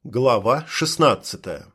Глава 16.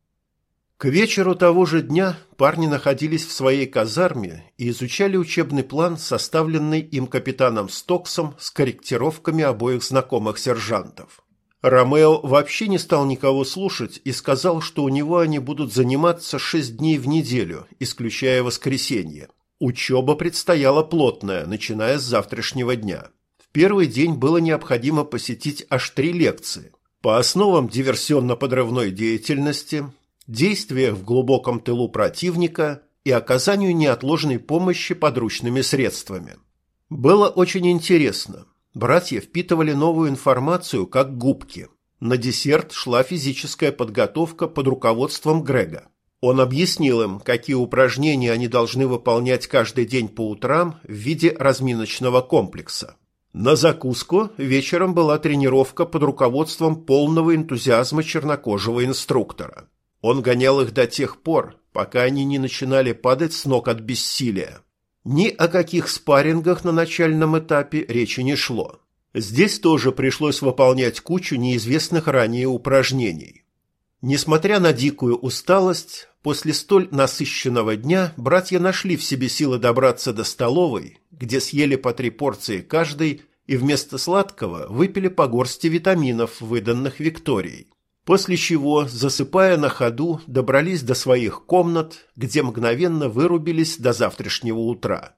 К вечеру того же дня парни находились в своей казарме и изучали учебный план, составленный им капитаном Стоксом с корректировками обоих знакомых сержантов. Ромео вообще не стал никого слушать и сказал, что у него они будут заниматься 6 дней в неделю, исключая воскресенье. Учеба предстояла плотная, начиная с завтрашнего дня. В первый день было необходимо посетить аж 3 лекции. По основам диверсионно-подрывной деятельности, действиях в глубоком тылу противника и оказанию неотложной помощи подручными средствами. Было очень интересно. Братья впитывали новую информацию как губки. На десерт шла физическая подготовка под руководством Грега. Он объяснил им, какие упражнения они должны выполнять каждый день по утрам в виде разминочного комплекса. На закуску вечером была тренировка под руководством полного энтузиазма чернокожего инструктора. Он гонял их до тех пор, пока они не начинали падать с ног от бессилия. Ни о каких спаррингах на начальном этапе речи не шло. Здесь тоже пришлось выполнять кучу неизвестных ранее упражнений. Несмотря на дикую усталость, после столь насыщенного дня братья нашли в себе силы добраться до столовой, где съели по 3 порции каждый и вместо сладкого выпили по горсти витаминов, выданных Викторией. После чего, засыпая на ходу, добрались до своих комнат, где мгновенно вырубились до завтрашнего утра.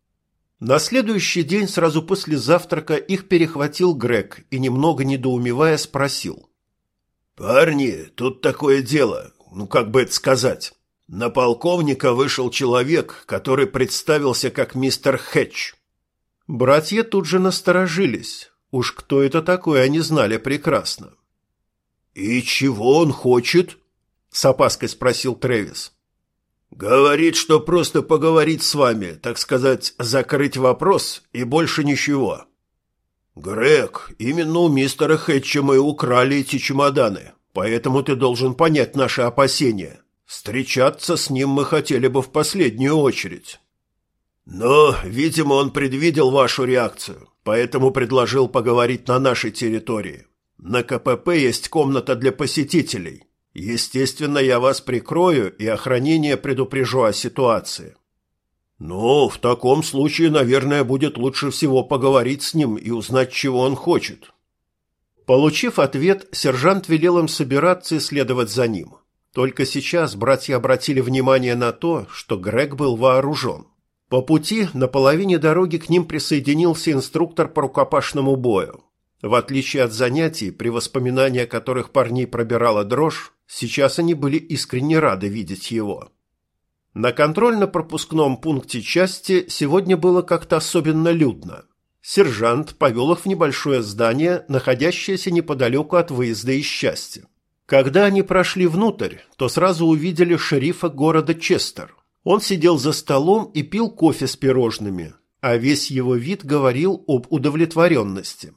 На следующий день, сразу после завтрака, их перехватил Грег и, немного недоумевая, спросил: «Парни, тут такое дело, как бы это сказать. На полковника вышел человек, который представился как мистер Хэтч». Братья тут же насторожились. Уж кто это такой, они знали прекрасно. «И чего он хочет?» — с опаской спросил Трэвис. «Говорит, что просто поговорить с вами, так сказать, закрыть вопрос и больше ничего». «Грег, именно у мистера Хэтча мы украли эти чемоданы, поэтому ты должен понять наши опасения. Встречаться с ним мы хотели бы в последнюю очередь». «Но, видимо, он предвидел вашу реакцию, поэтому предложил поговорить на нашей территории. На КПП есть комната для посетителей. Естественно, я вас прикрою и охранение предупрежу о ситуации». «Ну, в таком случае, наверное, будет лучше всего поговорить с ним и узнать, чего он хочет». Получив ответ, сержант велел им собираться и следовать за ним. Только сейчас братья обратили внимание на то, что Грег был вооружен. По пути на половине дороги к ним присоединился инструктор по рукопашному бою. В отличие от занятий, при воспоминании о которых парней пробирала дрожь, сейчас они были искренне рады видеть его. На контрольно-пропускном пункте части сегодня было как-то особенно людно. Сержант повел их в небольшое здание, находящееся неподалеку от выезда из части. Когда они прошли внутрь, то сразу увидели шерифа города Честер. Он сидел за столом и пил кофе с пирожными, а весь его вид говорил об удовлетворенности.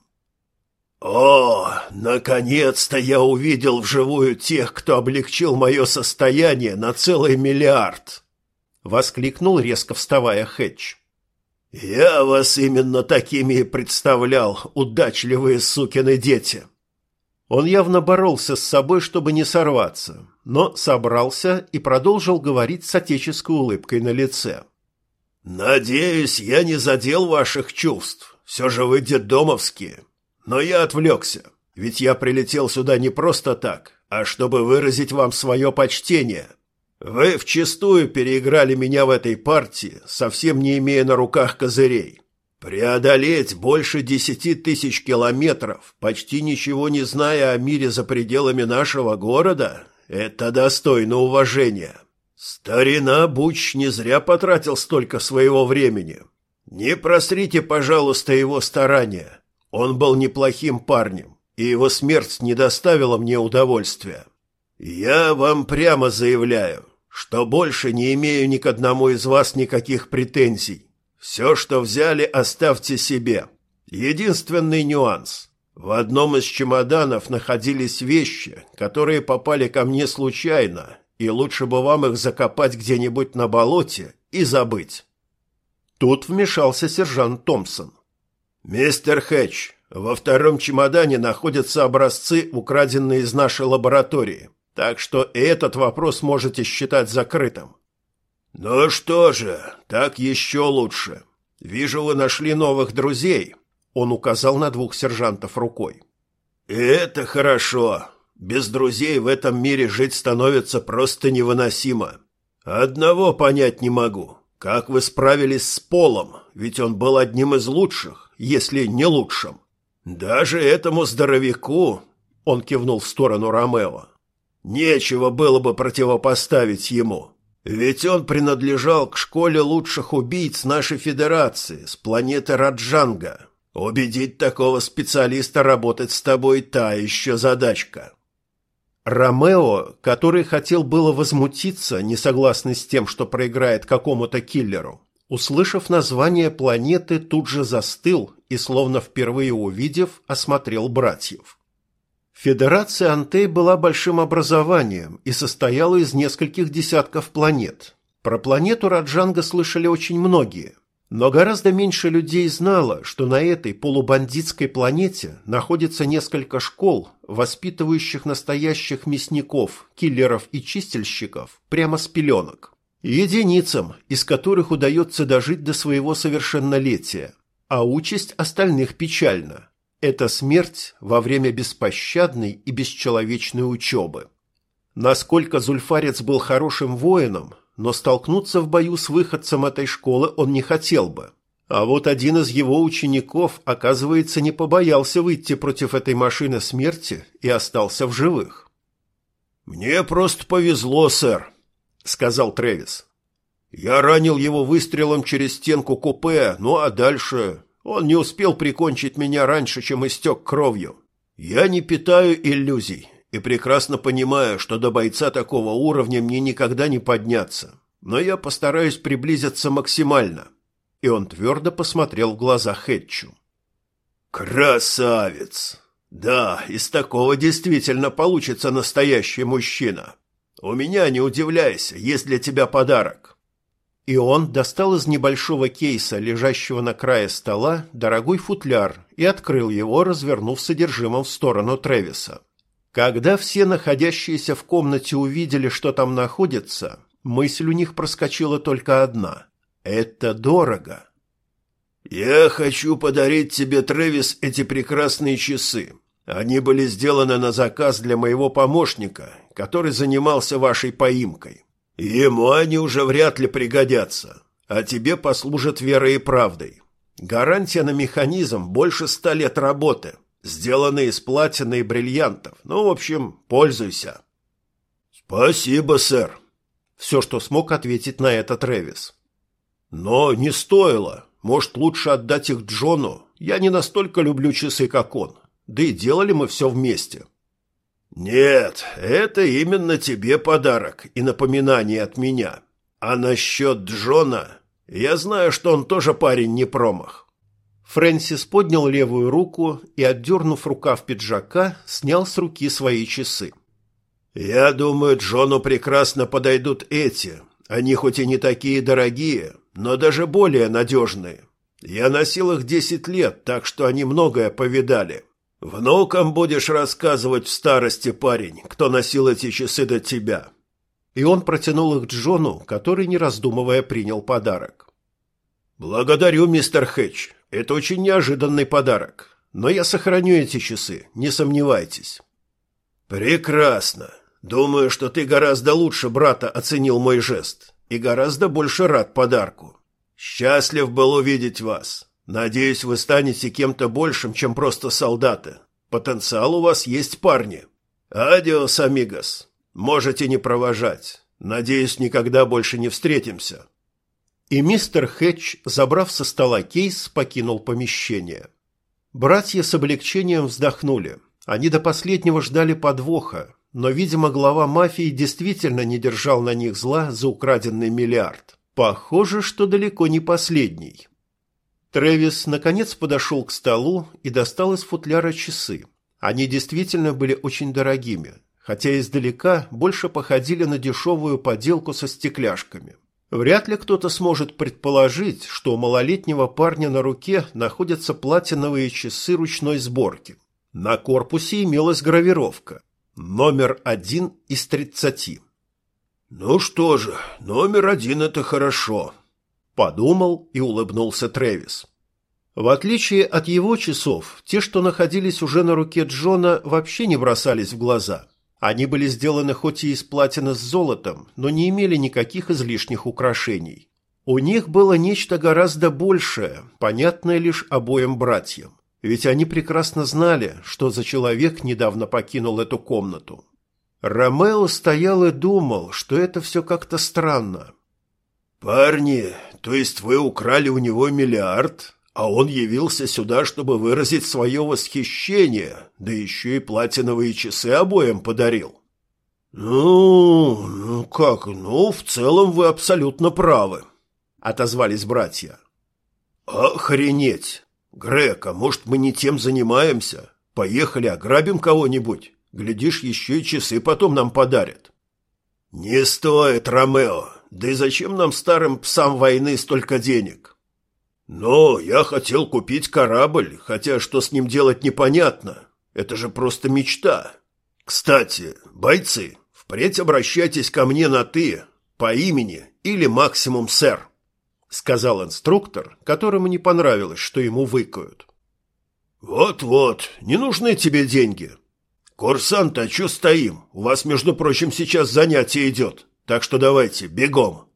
«О, наконец-то я увидел вживую тех, кто облегчил мое состояние на целый миллиард!» — воскликнул, резко вставая, Хэтч. «Я вас именно такими и представлял, удачливые сукины дети!» Он явно боролся с собой, чтобы не сорваться, но собрался и продолжил говорить с отеческой улыбкой на лице. «Надеюсь, я не задел ваших чувств. Все же вы детдомовские. Но я отвлекся, ведь я прилетел сюда не просто так, а чтобы выразить вам свое почтение. Вы вчистую переиграли меня в этой партии, совсем не имея на руках козырей. Преодолеть больше 10 тысяч километров, почти ничего не зная о мире за пределами нашего города, это достойно уважения. Старина Буч не зря потратил столько своего времени. Не просрите, пожалуйста, его старания. Он был неплохим парнем, и его смерть не доставила мне удовольствия. Я вам прямо заявляю, что больше не имею ни к одному из вас никаких претензий. Все, что взяли, оставьте себе. Единственный нюанс. В одном из чемоданов находились вещи, которые попали ко мне случайно, и лучше бы вам их закопать где-нибудь на болоте и забыть». Тут вмешался сержант Томпсон. «Мистер Хэтч, Во втором чемодане находятся образцы, украденные из нашей лаборатории, так что и этот вопрос можете считать закрытым». «Ну что же, так еще лучше. Вижу, вы нашли новых друзей», — он указал на 2 сержантов рукой. «И это хорошо. Без друзей в этом мире жить становится просто невыносимо. Одного понять не могу. Как вы справились с Полом, ведь он был одним из лучших, если не лучшим. Даже этому здоровяку, он кивнул в сторону Ромео, нечего было бы противопоставить ему. Ведь он принадлежал к школе лучших убийц нашей Федерации с планеты Раджанга. Убедить такого специалиста работать с тобой та еще задачка». Ромео, который хотел было возмутиться, не согласный с тем, что проиграет какому-то киллеру, услышав название планеты, тут же застыл и, словно впервые увидев, осмотрел братьев. Федерация Антей была большим образованием и состояла из нескольких десятков планет. Про планету Раджанга слышали очень многие, но гораздо меньше людей знало, что на этой полубандитской планете находится несколько школ, воспитывающих настоящих мясников, киллеров и чистильщиков прямо с пеленок. Единицам, из которых удается дожить до своего совершеннолетия, а участь остальных печальна. Это смерть во время беспощадной и бесчеловечной учебы. Насколько Зульфарец был хорошим воином, но столкнуться в бою с выходцем этой школы он не хотел бы. А вот один из его учеников, оказывается, не побоялся выйти против этой машины смерти и остался в живых. «Мне просто повезло, сэр», — сказал Трэвис. «Я ранил его выстрелом через стенку купе, ну а дальше он не успел прикончить меня раньше, чем истек кровью. Я не питаю иллюзий и прекрасно понимаю, что до бойца такого уровня мне никогда не подняться, но я постараюсь приблизиться максимально». И он твердо посмотрел в глаза Хэтчу. «Красавец! Да, из такого действительно получится настоящий мужчина. У меня, не удивляйся, есть для тебя подарок». И он достал из небольшого кейса, лежащего на крае стола, дорогой футляр и открыл его, развернув содержимым в сторону Трэвиса. Когда все находящиеся в комнате увидели, что там находится, мысль у них проскочила только одна. Это дорого. «Я хочу подарить тебе, Трэвис, эти прекрасные часы. Они были сделаны на заказ для моего помощника, который занимался вашей поимкой. Ему они уже вряд ли пригодятся, а тебе послужат верой и правдой. Гарантия на механизм больше 100 лет работы, сделаны из платины и бриллиантов. Ну, в общем, пользуйся». «Спасибо, сэр», — все, что смог ответить на это Трэвис. «Но не стоило. Может, лучше отдать их Джону? Я не настолько люблю часы, как он. Да и делали мы все вместе». «Нет, это именно тебе подарок и напоминание от меня. А насчет Джона, я знаю, что он тоже парень не промах». Фрэнсис поднял левую руку и, отдернув рукав пиджака, снял с руки свои часы. «Я думаю, Джону прекрасно подойдут эти. Они хоть и не такие дорогие, но даже более надежные. Я носил их 10 лет, так что они многое повидали. Внукам будешь рассказывать в старости, парень, кто носил эти часы до тебя». И он протянул их Джону, который, не раздумывая, принял подарок. «Благодарю, мистер Хэтч. Это очень неожиданный подарок. Но я сохраню эти часы, не сомневайтесь». «Прекрасно. Думаю, что ты гораздо лучше брата оценил мой жест и гораздо больше рад подарку. Счастлив был увидеть вас. Надеюсь, вы станете кем-то большим, чем просто солдаты. Потенциал у вас есть, парни. Адиос, амигос. Можете не провожать. Надеюсь, никогда больше не встретимся». И мистер Хэтч, забрав со стола кейс, покинул помещение. Братья с облегчением вздохнули. Они до последнего ждали подвоха, но, видимо, глава мафии действительно не держал на них зла за украденный миллиард. Похоже, что далеко не последний. Трэвис наконец подошел к столу и достал из футляра часы. Они действительно были очень дорогими, хотя издалека больше походили на дешевую поделку со стекляшками. Вряд ли кто-то сможет предположить, что у малолетнего парня на руке находятся платиновые часы ручной сборки. На корпусе имелась гравировка. Номер 1 из 30. «Ну что же, номер 1 – это хорошо», – подумал и улыбнулся Трэвис. В отличие от его часов, те, что находились уже на руке Джона, вообще не бросались в глаза. Они были сделаны хоть и из платины с золотом, но не имели никаких излишних украшений. У них было нечто гораздо большее, понятное лишь обоим братьям. Ведь они прекрасно знали, что за человек недавно покинул эту комнату. Ромео стоял и думал, что это все как-то странно. «Парни, то есть вы украли у него миллиард, а он явился сюда, чтобы выразить свое восхищение, да еще и платиновые часы обоим подарил?» «Ну, в целом вы абсолютно правы», — отозвались братья. «Охренеть! Грег, а может, мы не тем занимаемся? Поехали, ограбим кого-нибудь. Глядишь, еще и часы потом нам подарят». «Не стоит, Ромео. Да и зачем нам, старым псам войны, столько денег?» «Но я хотел купить корабль, хотя что с ним делать непонятно. Это же просто мечта. Кстати, бойцы, впредь обращайтесь ко мне на «ты», по имени или максимум «сэр», — сказал инструктор, которому не понравилось, что ему выкают. «Вот-вот, не нужны тебе деньги. Курсант, а чё стоим? У вас, между прочим, сейчас занятие идет, так что давайте, бегом».